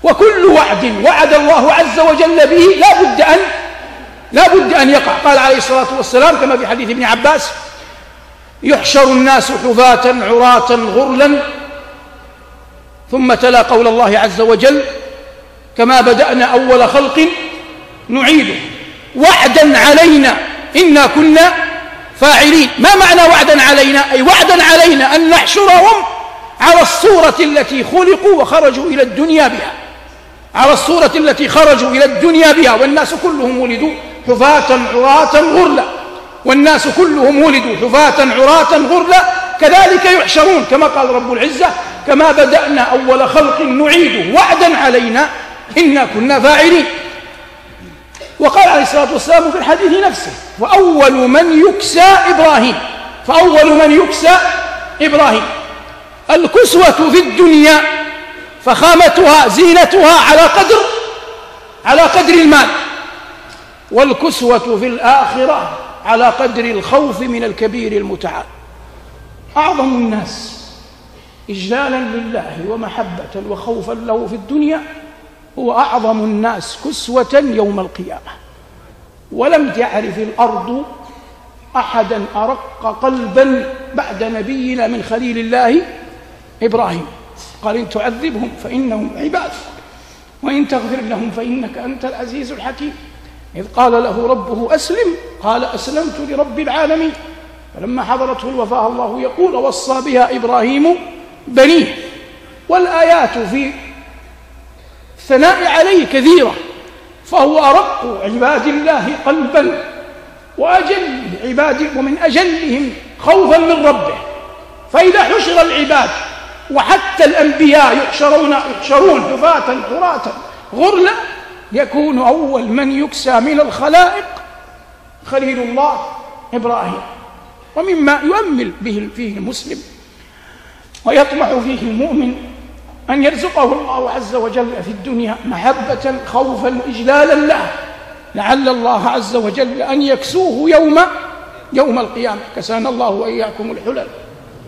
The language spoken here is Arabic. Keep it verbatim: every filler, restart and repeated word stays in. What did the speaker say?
وكل وعد وعد الله عز وجل به لا بد أن لا بد أن يقع. قال عليه الصلاة والسلام كما في حديث ابن عباس: يحشر الناس حفاة عراة غرلا، ثم تلا قول الله عز وجل: كما بدأنا أول خلق نعيده وعدا علينا إنا كنا فاعلين. ما معنى وعدا علينا؟ أي وعدا علينا أن نحشرهم على الصورة التي خلقوا وخرجوا إلى الدنيا بها، على الصورة التي خرجوا إلى الدنيا بها. والناس كلهم ولدوا حفاة عراة غرلا، والناس كلهم ولدوا حفاة عراة غرلا، كذلك يحشرون كما قال رب العزة: كما بدأنا أول خلق نعيده وعدا علينا إنا كنا فاعلين. وقال عليه الصلاة والسلام في الحديث نفسه: وأول من يكسى إبراهيم، فأول من يكسى إبراهيم. الكسوة في الدنيا فخامتها زينتها على قدر على قدر المال، والكسوة في الآخرة على قدر الخوف من الكبير المتعال. أعظم الناس إجلالا لله ومحبة وخوفا له في الدنيا هو أعظم الناس كسوة يوم القيامة. ولم تعرف الأرض أحدا أرق قلبا بعد نبينا من خليل الله إبراهيم. قال: إن تعذبهم فإنهم عبادك وإن تغفر لهم فإنك أنت العزيز الحكيم. إذ قال له ربه أسلم قال: أسلمت لرب العالمين. فلما حضرته الوفاة الله يقول: وصى بها إبراهيم بنيه. والآيات في الثناء عليه كثيرة، فهو أرق عباد الله قلبا وأجل عباد ومن أجلهم خوفا من ربه. فإذا حشر العباد وحتى الأنبياء يحشرون يحشرون حفاة عراة غرلا، يكون أول من يكسى من الخلائق خليل الله إبراهيم. ومما يؤمل به فيه المسلم ويطمح فيه المؤمن أن يرزقه الله عز وجل في الدنيا محبة خوفا إجلالا له، لعل الله عز وجل أن يكسوه يوم يوم القيامة. كسانا الله وإياكم الحلل.